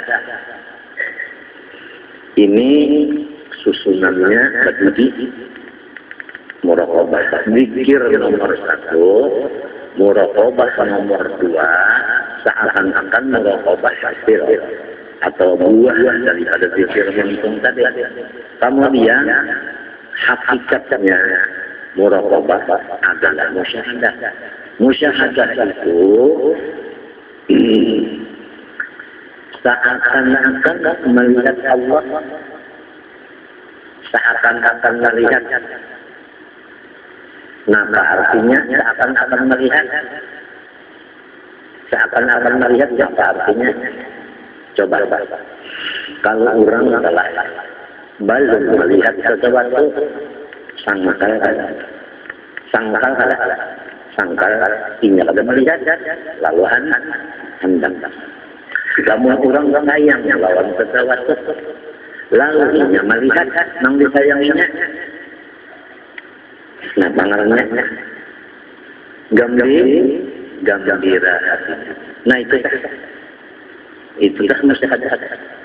Ini susunannya berdiri muraqabah. Zikir nomor satu, muraqabah nomor dua, seakan-akan muraqabah hasil atau buah daripada zikir untung tadi. Kemudian hakikatnya muraqabah adalah musyahadah. Musyahadah itu seakan-akan melihat Allah, seakan-akan melihat. Nah, artinya seakan-akan melihat, seakan-akan melihat apa artinya? Coba, kalau orang adalah belum melihat sesuatu, sangkal, sangkal, sangkal, tinggal ada melihat, lalu hendak. Kamu orang sayang lawan sesuatu, lalu ia melihat, nang disayanginya. Nah, pangarannya gembira, gembira hati. Nah, itu itu dah musyahadah.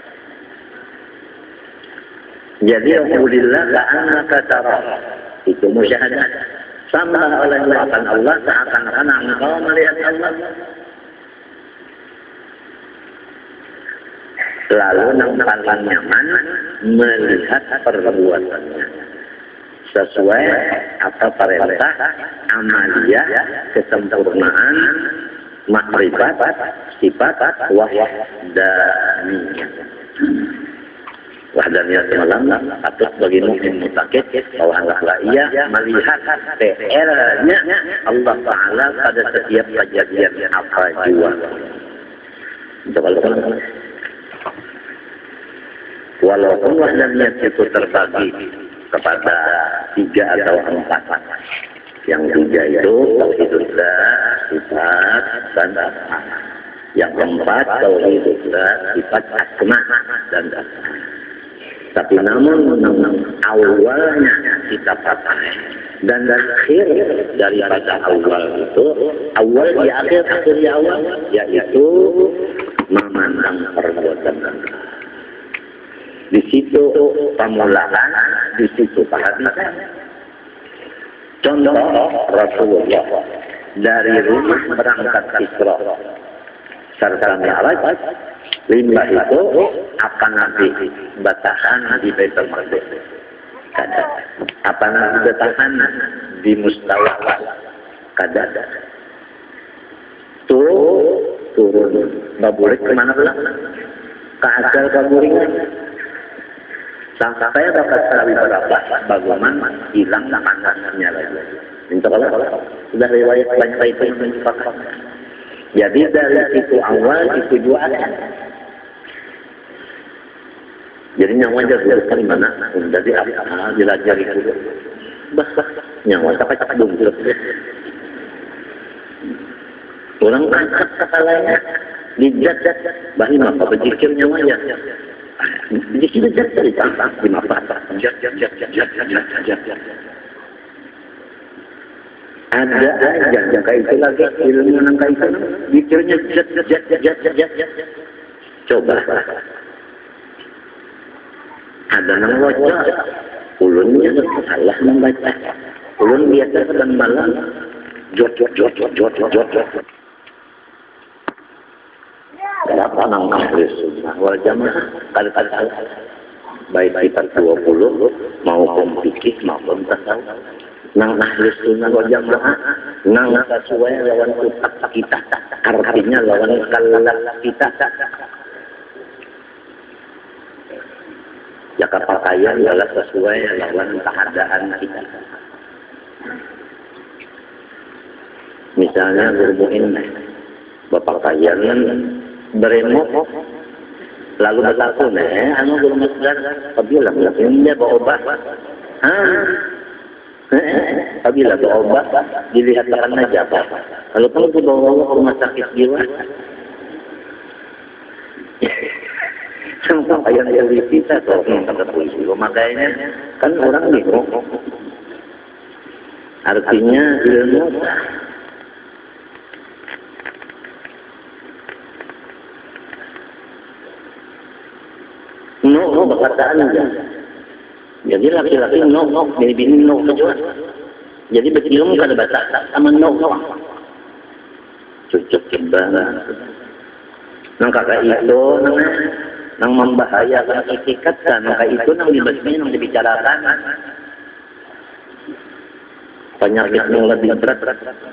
Jadi alhamdulillah la'annaka tara. Itu musyahadah. Sama oleh akan Allah seakan-akan engkau melihat Allah. Lalu yang paling nyaman melihat perbuatannya sesuai apa perintah amaliyah kesempurnaan makrifat sifat wahdaniyah. Wahdaniyah malam atau bagi mukmin mutakid bahwa hendaklah ia melihat P R-nya Allah Taala pada setiap kejadian apa jua. Walaupun wahdaniyah itu terbagi kepada tiga atau empat. Yang tiga itu tauhidullah, sifat dan asma. Yang keempat tauhidullah, sifat asma dan asma. Tapi namun awalnya kita pakai dan akhir daripada awal itu, awal di akhir, akhir di awal, yaitu memandang perbuatan Allah. Di situ pemulaan, di situ perhatian. Contoh Rasulullah dari rumah berangkat Isra serta Mi'raj, lima itu apa nanti batahan di Baitul Maqdis? Kada. Apa nanti batahan di Mustawa? Kada. Tuh turun, nggak boleh kemana pula? Ke asal kaburingan. Sampai dapat sekali berapa, bagaimana hilang panasnya lagi. Insya Allah, sudah riwayat banyak itu yang menyepakat. Jadi dari situ awal, itu dua ada. Jadi nyawa jadi dari mana? Dari apa? Dilajari dulu. Bah, nyawa sampai tak dungkul. Orang angkat kepalanya, dijat-jat, bahim apa berzikirnya wajah. Berzikir jat dari tangkap di mata. Jat, jat, jat, jat, jat, jat, jat, jat. Ada aja yang kayak itu lagi, ilmu yang kayak itu, zikirnya jat, jat, jat, jat, jat, jat, jat. Coba. Ada yang wajah, ulunnya salah membaca. Ulun biasa sedang malam, jot, jot, jot, jot, jot, jot, jot. Kenapa nang ahli sunnah wal jamaah kali-kali baik kita dua puluh maupun fikih maupun tasawuf nang ahli sunnah wal jamaah nang sesuai lawan utak kita artinya lawan kalal kita jaka pakaian adalah sesuai lawan keadaan kita. Misalnya berbuin berpakaian beremot lalu berlaku nih anu belum sadar apabila mungkin dia bawa obat ah apabila bawa obat dilihat karena jatuh kalau kamu dibawa ke rumah sakit jiwa sampai yang dari kita tuh kata polisi makanya kan orang bingung artinya ilmu no, no, perkataan aja. Jadi laki-laki no, no, bini-bini no kejual. Jadi berilmu kada baca sama no, no. Cucuk kebana. Nang kakak itu, nang, nang membahayakan etikat kan, maka itu nang dibasmi, nang dibicarakan. Penyakit yang lebih berat.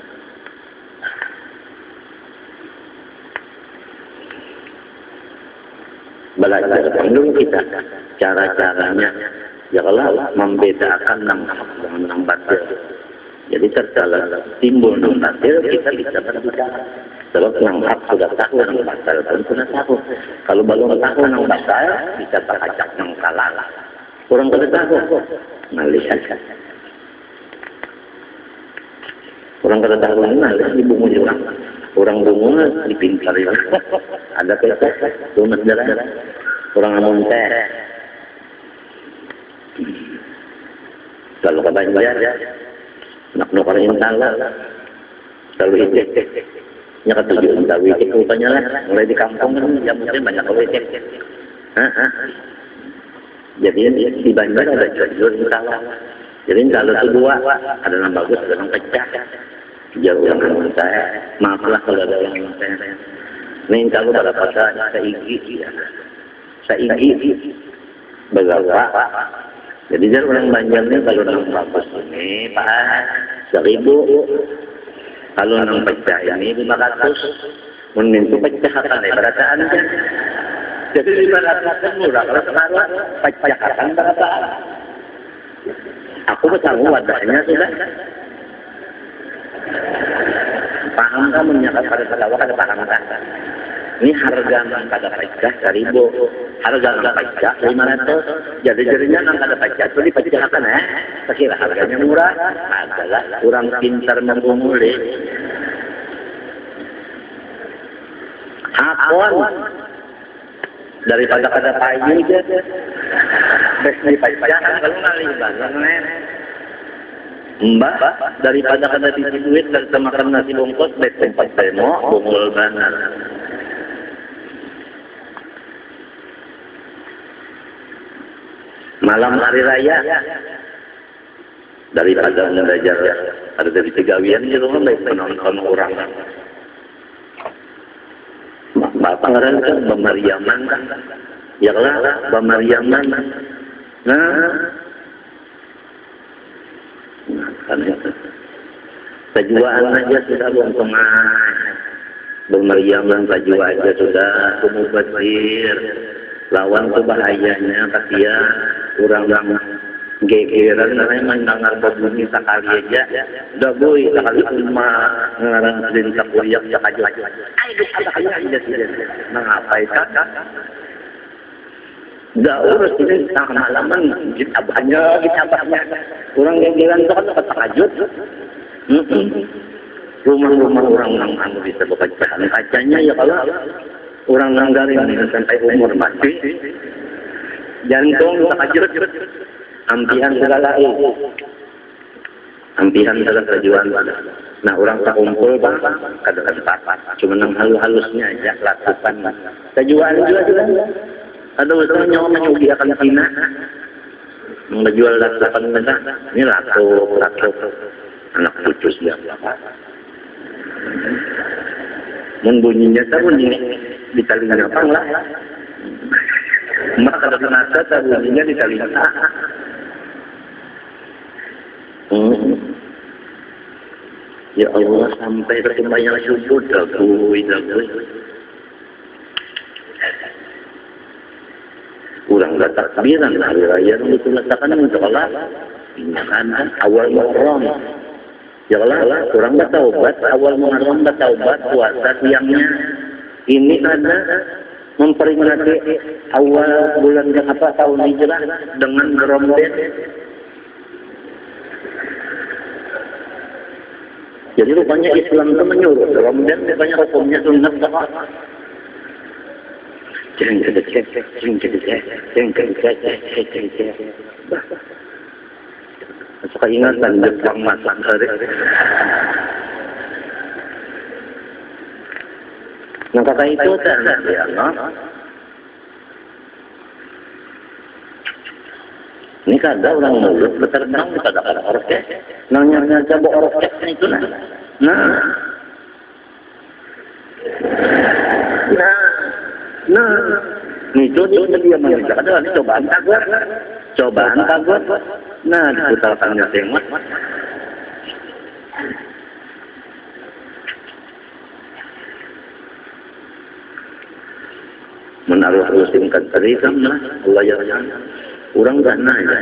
Belajar dulu kita cara-caranya ya kalau membedakan nang dengan nang batil. Jadi tercela timbul nang batil kita bisa berbicara. Sebab nang hak sudah tahu nang batil pun sudah tahu. Kalau belum tahu nang batil bisa teracak nang salah. Kurang kada tahu. Melihat. Kurang kada tahu nah di bungu juga. Orang bunga dipintar ya. Ada kertas, lunas darah. Orang amun teh. Kalau kebanyakan ya, nak nukar intan lah. Kalau ijek, nya ketujuh intan ijek rupanya lah. Mulai di kampung kan, ya mungkin banyak kalau ijek. Jadi di Banjar ada jual intan lah. Jadi kalau itu dua, ada yang bagus, ada yang pecah. Jauh yang amun saya, maaflah kalau ada yang saya. Nih kalau pada pasal saigi, saigi, begawa. Jadi jangan orang Banjar nih kalau nang bagus ini pak seribu, kalau nang pecah ini lima ratus, menentu pecah akan berataan. Jadi lima ratus murah kalau sekarang pecah akan berataan. Aku bertanggung wadahnya sudah. Paham kamu menyatakan pada ketawa kada paham kan? Ini harga nang kada pecah seribu, harga nang pecah lima ratus. Jadi jadinya nang kada pecah itu dipecahkan eh. Sekira harganya murah adalah kurang pintar membunguli. Hakon daripada kada payu je. Bes dipecah kalau ngalih banget nih. Mbak, daripada kada disi duit dan makan nasi bungkus, baik tempat demo, bungul banar. Malam hari raya, daripada belajar ada dari tegawian di rumah, baik penonton orang. Bapak ngerang kan, Bamariaman kan, ya lah, Bamariaman. Nah, karena kejuaan aja sudah bontongan, bermeriaman kaju aja sudah kumubasir, lawan tuh bahayanya kasia kurang yang gegeran karena mendengar berbunyi sekali aja, udah boy sekali cuma ngarang dan sakuriak sakaju aja, ayo ada kali aja sih, mengapa itu? Dah urus ini tak malaman kita banyak kita banyak orang yang bilang tu kan tak takajud. rumah-rumah orang-orang anu bisa pecahan kacanya ya kalau orang nanggarin sampai umur mati jantung sakajut ampihan segala itu ampihan segala tujuan. Nah orang tak kumpul bang kada tempat cuma nang halus-halusnya aja lakukan tujuan juga juga ada usaha nyawa menyugiakan Cina menjual lakukan mereka ini laku laku anak cucu siapa membunyinya tahu bunyi di telinga apa lah maka ada kenapa tahu bunyinya di telinga hmm. Ya Allah sampai berkembang syukur dagui dagui kurang gak takbiran hari raya itu letakkan untuk Allah ini kan awal Muharram ya Allah kurang gak taubat awal Muharram gak taubat puasa siangnya ini ada memperingati awal bulan apa tahun hijrah dengan Ramadan. Jadi rupanya Islam itu menyuruh Ramadan rupanya hukumnya sunat tak jeng jeng jeng jeng jeng jeng jeng jeng jeng suka ingatan Jepang masak hari. Nah kata itu tak ya no. Ini kada orang mulut berternang kada kada orkes. Nanya coba orkes itu nah. Nah. Nah. Nah. Itu dia dia manusia kada ini cobaan takut. Cobaan takut. Nah, diputarkannya tengok. Menaruh rusingkan terikam lah. Allah ya orang gak nanya.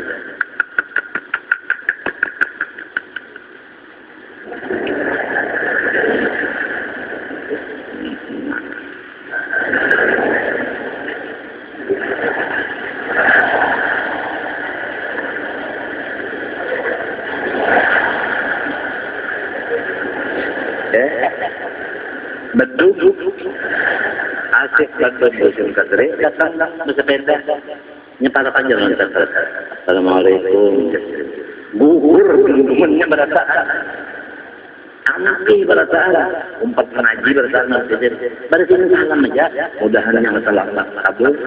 Betul, asik betul musim kadre, datang bersepeda, nyepala panjang nonton. Assalamualaikum. Buhur teman-temannya berataan, anaki berataan, umpat pengaji berataan, pada sini salam aja, mudahan yang salah kabul.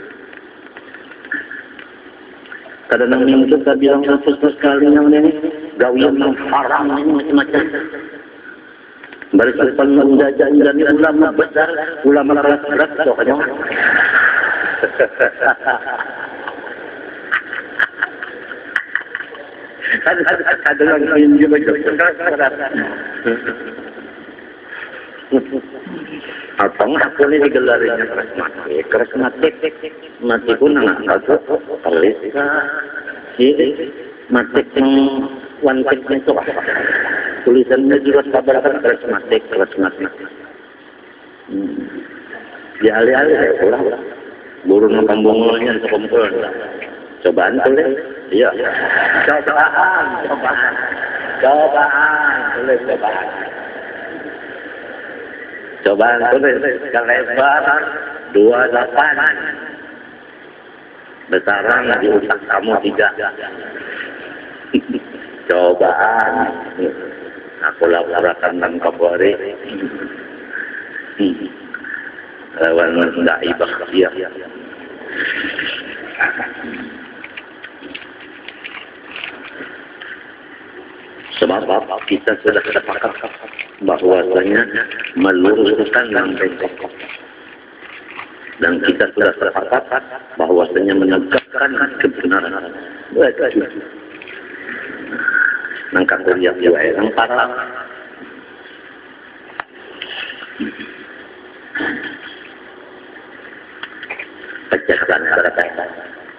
Kadang-kadang minggu kita bilang satu sekali yang ini, gawian yang haram ini macam-macam. Bersepan menjajah dan ulama besar, ulama keras-keras, pokoknya. Ada yang lain juga keras-keras. Atau aku ini digelarinya keras mati, keras mati, mati pun anak aku terlis, ini mati yang wantiknya itu apa? Tulisannya juga sabar kan keras mati, keras mati. Ya alih-alih saya pulang, burung kampungnya sekumpul. Cobaan tulis, iya. Cobaan, cobaan, cobaan, tulis cobaan. Cobaan tulis kelebaran dua delapan. Besaran di otak kamu tiga. Cobaan. Aku laporkan dan kabari. Lawan dai bakhtiar. Sebab kita sudah sepakat bahwasanya meluruskan yang bengkok. Dan kita sudah sepakat bahwasanya menegakkan kebenaran. Betul. Nangkap kuliah juga yang parah. Pecahkan kata-kata.